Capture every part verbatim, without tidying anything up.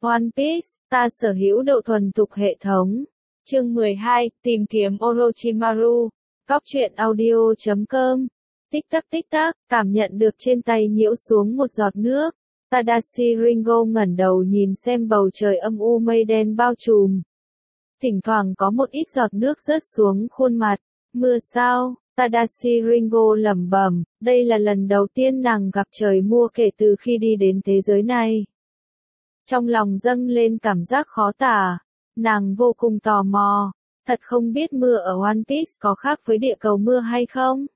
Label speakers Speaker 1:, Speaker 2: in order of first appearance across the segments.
Speaker 1: One Piece, ta sở hữu độ thuần thục hệ thống. Chương mười hai, tìm kiếm Orochimaru. Cóc truyện audio chấm com. Tích tắc tích tắc, cảm nhận được trên tay nhiễu xuống một giọt nước. Tadashi Ringo ngẩng đầu nhìn xem bầu trời âm u mây đen bao trùm. Thỉnh thoảng có một ít giọt nước rớt xuống khuôn mặt. Mưa sao? Tadashi Ringo lẩm bẩm, đây là lần đầu tiên nàng gặp trời mưa kể từ khi đi đến thế giới này. Trong lòng dâng lên cảm giác khó tả, nàng vô cùng tò mò, thật không biết mưa ở One Piece có khác với địa cầu mưa hay không?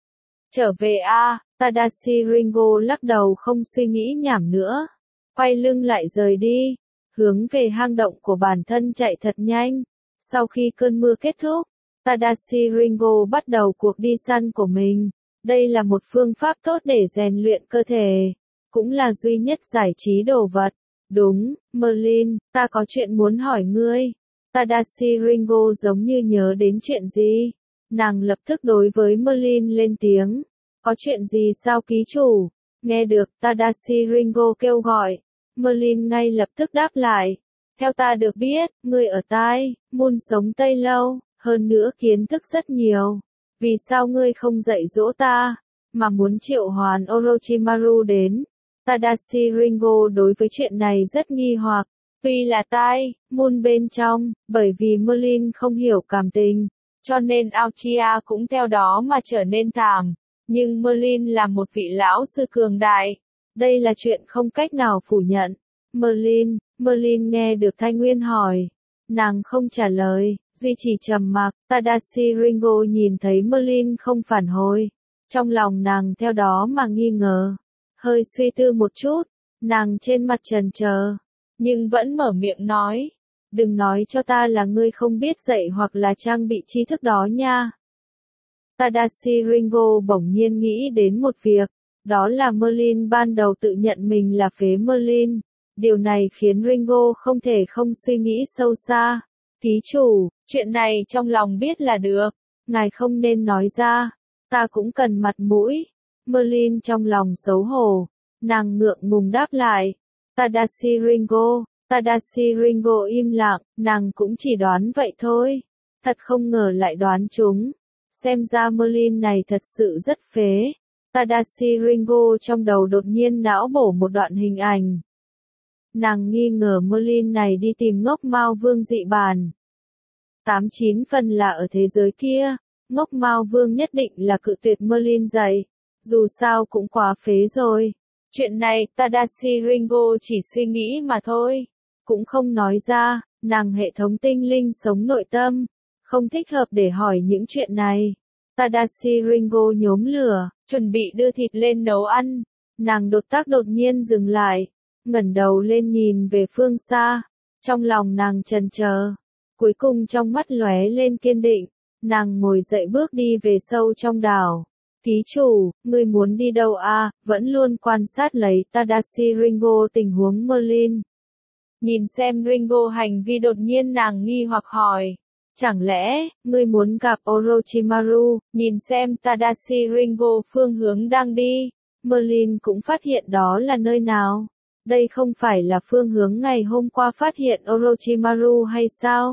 Speaker 1: Trở về a, à, Tadashi Ringo lắc đầu không suy nghĩ nhảm nữa, quay lưng lại rời đi, hướng về hang động của bản thân chạy thật nhanh. Sau khi cơn mưa kết thúc, Tadashi Ringo bắt đầu cuộc đi săn của mình. Đây là một phương pháp tốt để rèn luyện cơ thể, cũng là duy nhất giải trí đồ vật. Đúng, Merlin, ta có chuyện muốn hỏi ngươi. Tadashi Ringo giống như nhớ đến chuyện gì. Nàng lập tức đối với Merlin lên tiếng. Có chuyện gì sao ký chủ? Nghe được Tadashi Ringo kêu gọi, Merlin ngay lập tức đáp lại. Theo ta được biết, ngươi ở Tai Moon sống Tây lâu, hơn nữa kiến thức rất nhiều. Vì sao ngươi không dạy dỗ ta, mà muốn triệu hoán Orochimaru đến? Tadashi Ringo đối với chuyện này rất nghi hoặc. Tuy là Tai Moon bên trong, bởi vì Merlin không hiểu cảm tình, cho nên Aochia cũng theo đó mà trở nên thảm. Nhưng Merlin là một vị lão sư cường đại. Đây là chuyện không cách nào phủ nhận. Merlin, Merlin nghe được Thanh Nguyên hỏi. Nàng không trả lời, duy trì trầm mặc. Tadashi Ringo nhìn thấy Merlin không phản hồi. Trong lòng nàng theo đó mà nghi ngờ. Hơi suy tư một chút, nàng trên mặt trần chờ, nhưng vẫn mở miệng nói. Đừng nói cho ta là ngươi không biết dạy hoặc là trang bị tri thức đó nha. Tadashi Ringo bỗng nhiên nghĩ đến một việc, đó là Merlin ban đầu tự nhận mình là phế Merlin. Điều này khiến Ringo không thể không suy nghĩ sâu xa. Ký chủ, chuyện này trong lòng biết là được, ngài không nên nói ra, ta cũng cần mặt mũi. Merlin trong lòng xấu hổ, nàng ngượng ngùng đáp lại. Tadashi Ringo, Tadashi Ringo im lặng, nàng cũng chỉ đoán vậy thôi. Thật không ngờ lại đoán chúng. Xem ra Merlin này thật sự rất phế. Tadashi Ringo trong đầu đột nhiên não bổ một đoạn hình ảnh. Nàng nghi ngờ Merlin này đi tìm Ngốc Mao Vương dị bản. Tám chín phần là ở thế giới kia, Ngốc Mao Vương nhất định là cự tuyệt Merlin dạy. Dù sao cũng quá phế rồi. Chuyện này Tadashi Ringo chỉ suy nghĩ mà thôi, cũng không nói ra. Nàng hệ thống tinh linh sống nội tâm, không thích hợp để hỏi những chuyện này. Tadashi Ringo nhóm lửa, chuẩn bị đưa thịt lên nấu ăn. Nàng đột tác đột nhiên dừng lại, ngẩng đầu lên nhìn về phương xa. Trong lòng nàng chần chờ, cuối cùng trong mắt lóe lên kiên định. Nàng ngồi dậy bước đi về sâu trong đảo. Ký chủ, ngươi muốn đi đâu à? Vẫn luôn quan sát lấy Tadashi Ringo tình huống Merlin. Nhìn xem Ringo hành vi đột nhiên nàng nghi hoặc hỏi. Chẳng lẽ, ngươi muốn gặp Orochimaru? Nhìn xem Tadashi Ringo phương hướng đang đi. Merlin cũng phát hiện đó là nơi nào. Đây không phải là phương hướng ngày hôm qua phát hiện Orochimaru hay sao?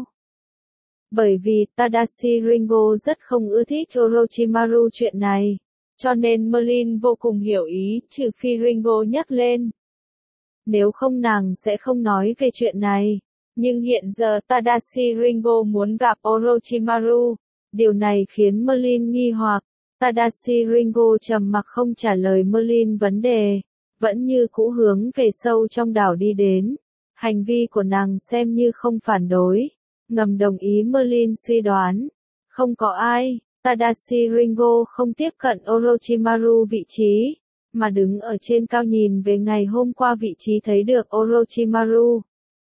Speaker 1: Bởi vì Tadashi Ringo rất không ưa thích Orochimaru chuyện này, cho nên Merlin vô cùng hiểu ý, trừ phi Ringo nhắc lên. Nếu không nàng sẽ không nói về chuyện này. Nhưng hiện giờ Tadashi Ringo muốn gặp Orochimaru. Điều này khiến Merlin nghi hoặc. Tadashi Ringo trầm mặc không trả lời Merlin vấn đề, vẫn như cũ hướng về sâu trong đảo đi đến. Hành vi của nàng xem như không phản đối, ngầm đồng ý Merlin suy đoán. Không có ai, Tadashi Ringo không tiếp cận Orochimaru vị trí, mà đứng ở trên cao nhìn về ngày hôm qua vị trí thấy được Orochimaru.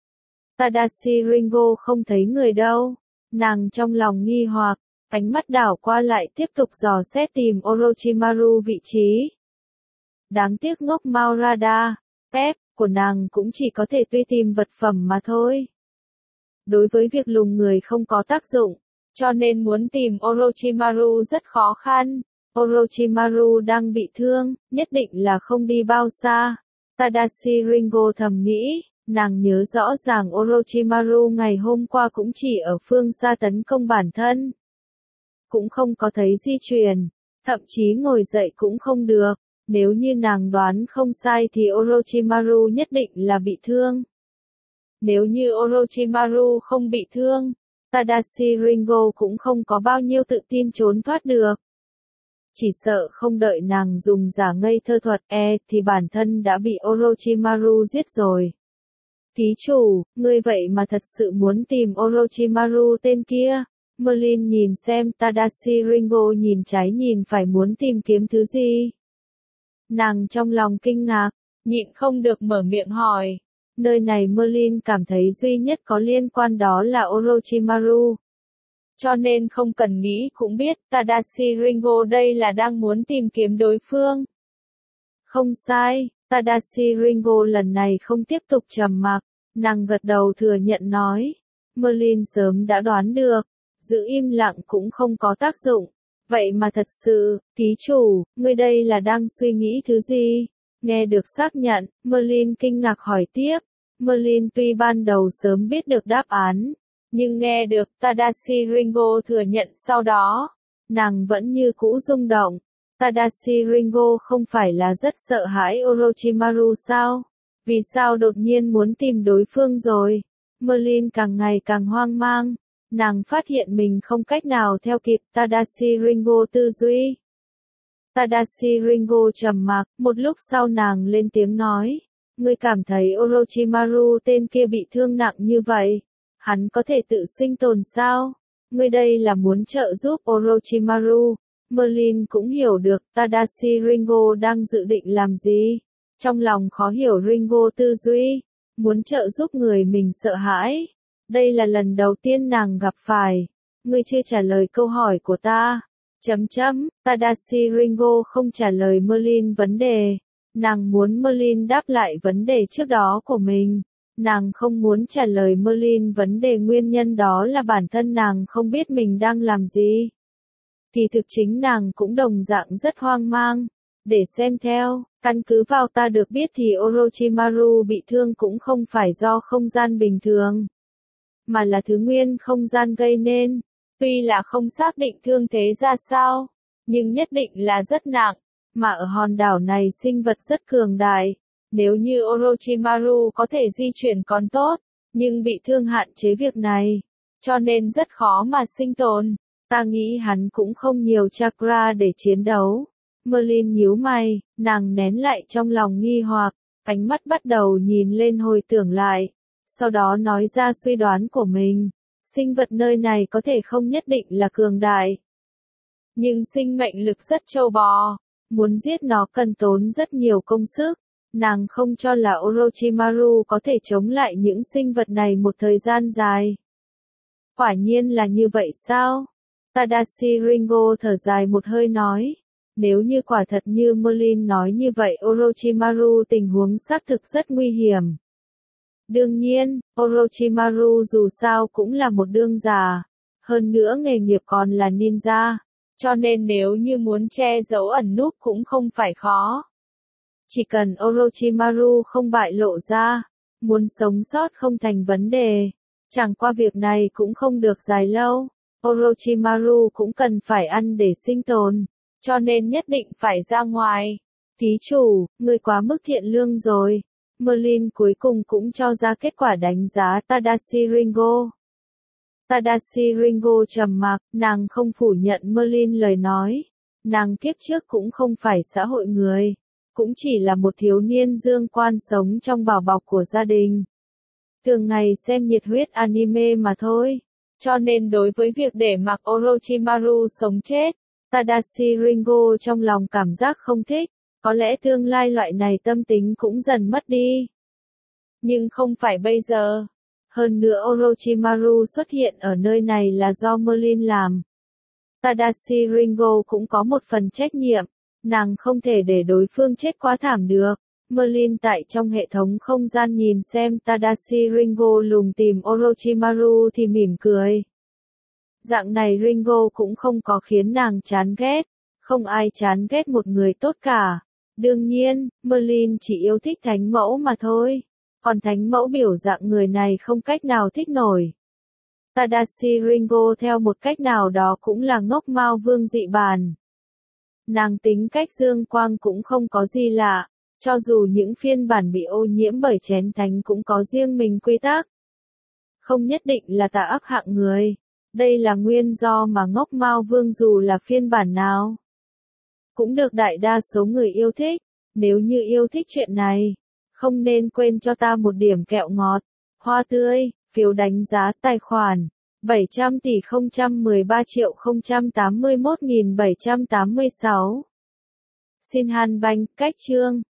Speaker 1: Tadashi Ringo không thấy người đâu. Nàng trong lòng nghi hoặc, ánh mắt đảo qua lại tiếp tục dò xét tìm Orochimaru vị trí. Đáng tiếc Ngốc Mao radar, pep, của nàng cũng chỉ có thể truy tìm vật phẩm mà thôi. Đối với việc lùng người không có tác dụng, cho nên muốn tìm Orochimaru rất khó khăn. Orochimaru đang bị thương, nhất định là không đi bao xa. Tadashi Ringo thầm nghĩ, Nàng nhớ rõ ràng Orochimaru ngày hôm qua cũng chỉ ở phương xa tấn công bản thân. Cũng không có thấy di chuyển, thậm chí ngồi dậy cũng không được. Nếu như nàng đoán không sai thì Orochimaru nhất định là bị thương. Nếu như Orochimaru không bị thương, Tadashi Ringo cũng không có bao nhiêu tự tin trốn thoát được. Chỉ sợ không đợi nàng dùng giả ngây thơ thuật e thì bản thân đã bị Orochimaru giết rồi. Thí chủ, ngươi vậy mà thật sự muốn tìm Orochimaru tên kia. Merlin nhìn xem Tadashi Ringo nhìn trái nhìn phải muốn tìm kiếm thứ gì. Nàng trong lòng kinh ngạc, nhịn không được mở miệng hỏi. Nơi này Merlin cảm thấy duy nhất có liên quan đó là Orochimaru. Cho nên không cần nghĩ cũng biết Tadashi Ringo đây là đang muốn tìm kiếm đối phương. Không sai, Tadashi Ringo lần này không tiếp tục trầm mặc, nàng gật đầu thừa nhận nói. Merlin sớm đã đoán được, giữ im lặng cũng không có tác dụng. Vậy mà thật sự, thí chủ, ngươi đây là đang suy nghĩ thứ gì? Nghe được xác nhận, Merlin kinh ngạc hỏi tiếp. Merlin tuy ban đầu sớm biết được đáp án, nhưng nghe được Tadashi Ringo thừa nhận sau đó, nàng vẫn như cũ rung động. Tadashi Ringo không phải là rất sợ hãi Orochimaru sao? Vì sao đột nhiên muốn tìm đối phương rồi? Merlin càng ngày càng hoang mang. Nàng phát hiện mình không cách nào theo kịp Tadashi Ringo tư duy. Tadashi Ringo trầm mặc, một lúc sau nàng lên tiếng nói. Ngươi cảm thấy Orochimaru tên kia bị thương nặng như vậy, hắn có thể tự sinh tồn sao? Ngươi đây là muốn trợ giúp Orochimaru. Merlin cũng hiểu được Tadashi Ringo đang dự định làm gì. Trong lòng khó hiểu Ringo tư duy, muốn trợ giúp người mình sợ hãi. Đây là lần đầu tiên nàng gặp phải. Ngươi chưa trả lời câu hỏi của ta. Chấm chấm, Tadashi Ringo không trả lời Merlin vấn đề. Nàng muốn Merlin đáp lại vấn đề trước đó của mình. Nàng không muốn trả lời Merlin vấn đề nguyên nhân đó là bản thân nàng không biết mình đang làm gì. Kỳ thực chính nàng cũng đồng dạng rất hoang mang. Để xem theo, căn cứ vào ta được biết thì Orochimaru bị thương cũng không phải do không gian bình thường, mà là thứ nguyên không gian gây nên. Tuy là không xác định thương thế ra sao, nhưng nhất định là rất nặng, mà ở hòn đảo này sinh vật rất cường đại. Nếu như Orochimaru có thể di chuyển còn tốt, nhưng bị thương hạn chế việc này, cho nên rất khó mà sinh tồn. Ta nghĩ hắn cũng không nhiều chakra để chiến đấu. Merlin nhíu mày, nàng nén lại trong lòng nghi hoặc, ánh mắt bắt đầu nhìn lên hồi tưởng lại. Sau đó nói ra suy đoán của mình. Sinh vật nơi này có thể không nhất định là cường đại, nhưng sinh mệnh lực rất trâu bò. Muốn giết nó cần tốn rất nhiều công sức. Nàng không cho là Orochimaru có thể chống lại những sinh vật này một thời gian dài. Quả nhiên là như vậy sao? Tadashi Ringo thở dài một hơi nói. Nếu như quả thật như Merlin nói như vậy Orochimaru tình huống xác thực rất nguy hiểm. Đương nhiên, Orochimaru dù sao cũng là một đương giả. Hơn nữa nghề nghiệp còn là ninja. Cho nên nếu như muốn che giấu ẩn núp cũng không phải khó. Chỉ cần Orochimaru không bại lộ ra, muốn sống sót không thành vấn đề. Chẳng qua việc này cũng không được dài lâu. Orochimaru cũng cần phải ăn để sinh tồn, cho nên nhất định phải ra ngoài. Thí chủ, ngươi quá mức thiện lương rồi. Merlin cuối cùng cũng cho ra kết quả đánh giá Tadashi Ringo. Tadashi Ringo trầm mặc, nàng không phủ nhận Merlin lời nói. Nàng kiếp trước cũng không phải xã hội người, cũng chỉ là một thiếu niên dương quan sống trong bảo bọc của gia đình. Thường ngày xem nhiệt huyết anime mà thôi. Cho nên đối với việc để mặc Orochimaru sống chết, Tadashi Ringo trong lòng cảm giác không thích. Có lẽ tương lai loại này tâm tính cũng dần mất đi. Nhưng không phải bây giờ. Hơn nữa Orochimaru xuất hiện ở nơi này là do Merlin làm. Tadashi Ringo cũng có một phần trách nhiệm. Nàng không thể để đối phương chết quá thảm được. Merlin tại trong hệ thống không gian nhìn xem Tadashi Ringo lùng tìm Orochimaru thì mỉm cười. Dạng này Ringo cũng không có khiến nàng chán ghét. Không ai chán ghét một người tốt cả. Đương nhiên, Merlin chỉ yêu thích thánh mẫu mà thôi. Còn thánh mẫu biểu dạng người này không cách nào thích nổi. Tadashi Ringo theo một cách nào đó cũng là ngốc Mao Vương dị bàn. Nàng tính cách dương quang cũng không có gì lạ, cho dù những phiên bản bị ô nhiễm bởi chén thánh cũng có riêng mình quy tắc. Không nhất định là tà ác hạng người. Đây là nguyên do mà ngốc Mao Vương dù là phiên bản nào cũng được đại đa số người yêu thích. Nếu như yêu thích chuyện này, không nên quên cho ta một điểm kẹo ngọt, hoa tươi, phiếu đánh giá tài khoản bảy trăm tỷ không trăm mười ba triệu không trăm tám mươi mốt nghìn bảy trăm tám mươi sáu. Xin Han Banh, cách chương